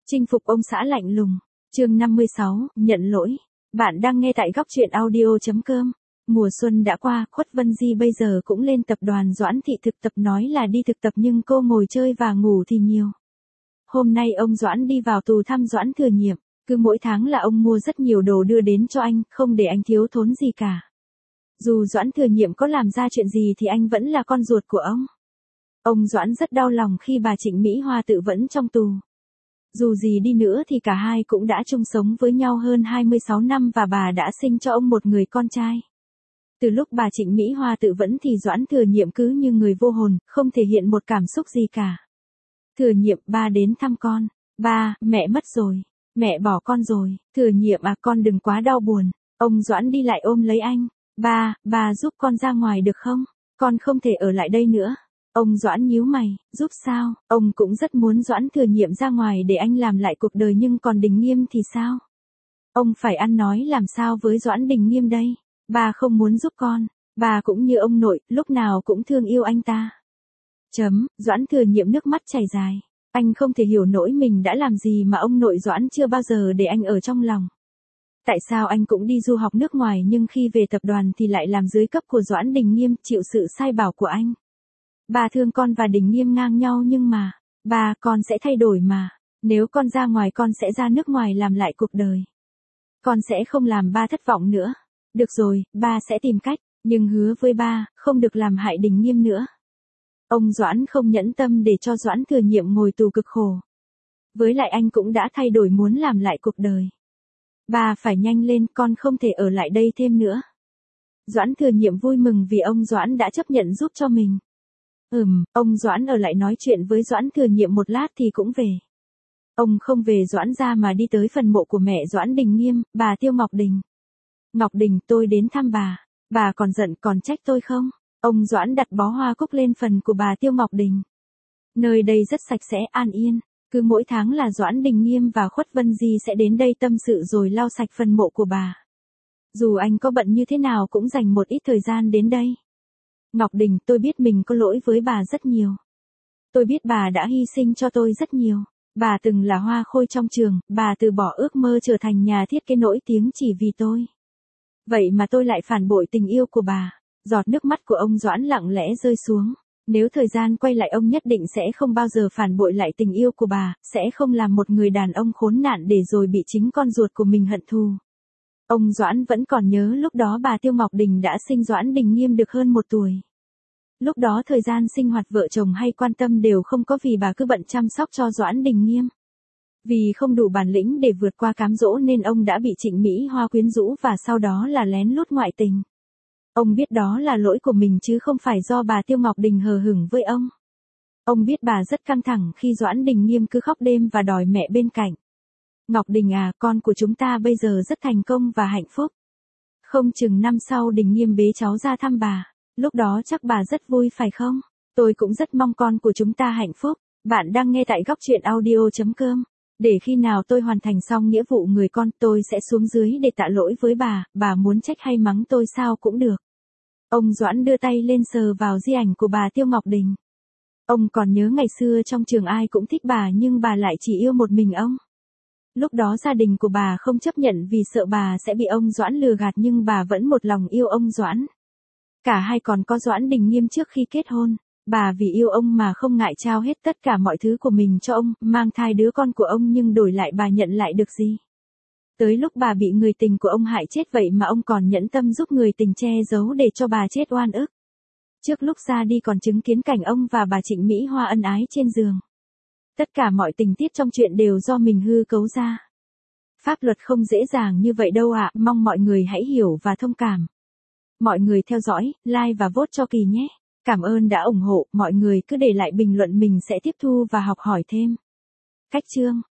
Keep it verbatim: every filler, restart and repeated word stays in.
Chinh phục ông xã lạnh lùng. Chương năm mươi sáu, nhận lỗi. Bạn đang nghe tại góc truyện audio chấm com. Mùa xuân đã qua, Khuất Vân Di bây giờ cũng lên tập đoàn Doãn Thị thực tập, nói là đi thực tập nhưng cô ngồi chơi và ngủ thì nhiều. Hôm nay ông Doãn đi vào tù thăm Doãn Thừa Nhiệm, cứ mỗi tháng là ông mua rất nhiều đồ đưa đến cho anh, không để anh thiếu thốn gì cả. Dù Doãn Thừa Nhiệm có làm ra chuyện gì thì anh vẫn là con ruột của ông. Ông Doãn rất đau lòng khi bà Trịnh Mỹ Hoa tự vẫn trong tù. Dù gì đi nữa thì cả hai cũng đã chung sống với nhau hơn hai mươi sáu năm và bà đã sinh cho ông một người con trai. Từ lúc bà Trịnh Mỹ Hoa tự vẫn thì Doãn Thừa Nhiệm cứ như người vô hồn, không thể hiện một cảm xúc gì cả. Thừa Nhiệm, ba đến thăm con. Ba, mẹ mất rồi. Mẹ bỏ con rồi. Thừa Nhiệm à, con đừng quá đau buồn. Ông Doãn đi lại ôm lấy anh. Ba, ba giúp con ra ngoài được không? Con không thể ở lại đây nữa. Ông Doãn nhíu mày, giúp sao? Ông cũng rất muốn Doãn Thừa Nhiệm ra ngoài để anh làm lại cuộc đời, nhưng còn Đình Nghiêm thì sao? Ông phải ăn nói làm sao với Doãn Đình Nghiêm đây? Bà không muốn giúp con. Bà cũng như ông nội, lúc nào cũng thương yêu anh ta. Chấm, Doãn Thừa Nhiệm nước mắt chảy dài. Anh không thể hiểu nổi mình đã làm gì mà ông nội Doãn chưa bao giờ để anh ở trong lòng. Tại sao anh cũng đi du học nước ngoài nhưng khi về tập đoàn thì lại làm dưới cấp của Doãn Đình Nghiêm, chịu sự sai bảo của anh? Bà thương con và Đình Nghiêm ngang nhau nhưng mà, bà, con sẽ thay đổi mà. Nếu con ra ngoài con sẽ ra nước ngoài làm lại cuộc đời. Con sẽ không làm ba thất vọng nữa. Được rồi, ba sẽ tìm cách, nhưng hứa với ba, không được làm hại Đình Nghiêm nữa. Ông Doãn không nhẫn tâm để cho Doãn Thừa Nhiệm ngồi tù cực khổ. Với lại anh cũng đã thay đổi muốn làm lại cuộc đời. Ba phải nhanh lên, con không thể ở lại đây thêm nữa. Doãn Thừa Nhiệm vui mừng vì ông Doãn đã chấp nhận giúp cho mình. Ừm, ông Doãn ở lại nói chuyện với Doãn Thừa Nhiệm một lát thì cũng về. Ông không về Doãn ra mà đi tới phần mộ của mẹ Doãn Đình Nghiêm, bà Tiêu Ngọc Đình. Ngọc Đình, tôi đến thăm bà. Bà còn giận còn trách tôi không? Ông Doãn đặt bó hoa cúc lên phần của bà Tiêu Ngọc Đình. Nơi đây rất sạch sẽ, an yên. Cứ mỗi tháng là Doãn Đình Nghiêm và Khuất Vân Di sẽ đến đây tâm sự rồi lau sạch phần mộ của bà. Dù anh có bận như thế nào cũng dành một ít thời gian đến đây. Ngọc Đình, tôi biết mình có lỗi với bà rất nhiều. Tôi biết bà đã hy sinh cho tôi rất nhiều. Bà từng là hoa khôi trong trường, bà từ bỏ ước mơ trở thành nhà thiết kế nổi tiếng chỉ vì tôi. Vậy mà tôi lại phản bội tình yêu của bà. Giọt nước mắt của ông Doãn lặng lẽ rơi xuống. Nếu thời gian quay lại ông nhất định sẽ không bao giờ phản bội lại tình yêu của bà, sẽ không làm một người đàn ông khốn nạn để rồi bị chính con ruột của mình hận thù. Ông Doãn vẫn còn nhớ lúc đó bà Tiêu Ngọc Đình đã sinh Doãn Đình Nghiêm được hơn một tuổi. Lúc đó thời gian sinh hoạt vợ chồng hay quan tâm đều không có vì bà cứ bận chăm sóc cho Doãn Đình Nghiêm. Vì không đủ bản lĩnh để vượt qua cám dỗ nên ông đã bị Trịnh Mỹ Hoa quyến rũ và sau đó là lén lút ngoại tình. Ông biết đó là lỗi của mình chứ không phải do bà Tiêu Ngọc Đình hờ hững với ông. Ông biết bà rất căng thẳng khi Doãn Đình Nghiêm cứ khóc đêm và đòi mẹ bên cạnh. Ngọc Đình à, con của chúng ta bây giờ rất thành công và hạnh phúc. Không chừng năm sau Đình Nghiêm bế cháu ra thăm bà. Lúc đó chắc bà rất vui phải không? Tôi cũng rất mong con của chúng ta hạnh phúc. Bạn đang nghe tại góc truyện audio chấm com. Để khi nào tôi hoàn thành xong nghĩa vụ người con, tôi sẽ xuống dưới để tạ lỗi với bà, bà muốn trách hay mắng tôi sao cũng được. Ông Doãn đưa tay lên sờ vào di ảnh của bà Tiêu Ngọc Đình. Ông còn nhớ ngày xưa trong trường ai cũng thích bà nhưng bà lại chỉ yêu một mình ông. Lúc đó gia đình của bà không chấp nhận vì sợ bà sẽ bị ông Doãn lừa gạt nhưng bà vẫn một lòng yêu ông Doãn. Cả hai còn có Doãn Đình Nghiêm trước khi kết hôn. Bà vì yêu ông mà không ngại trao hết tất cả mọi thứ của mình cho ông, mang thai đứa con của ông nhưng đổi lại bà nhận lại được gì? Tới lúc bà bị người tình của ông hại chết vậy mà ông còn nhẫn tâm giúp người tình che giấu để cho bà chết oan ức. Trước lúc ra đi còn chứng kiến cảnh ông và bà Trịnh Mỹ Hoa ân ái trên giường. Tất cả mọi tình tiết trong chuyện đều do mình hư cấu ra. Pháp luật không dễ dàng như vậy đâu ạ, mong mọi người hãy hiểu và thông cảm. Mọi người theo dõi, like và vote cho Kỳ nhé. Cảm ơn đã ủng hộ, mọi người cứ để lại bình luận mình sẽ tiếp thu và học hỏi thêm. Cách chương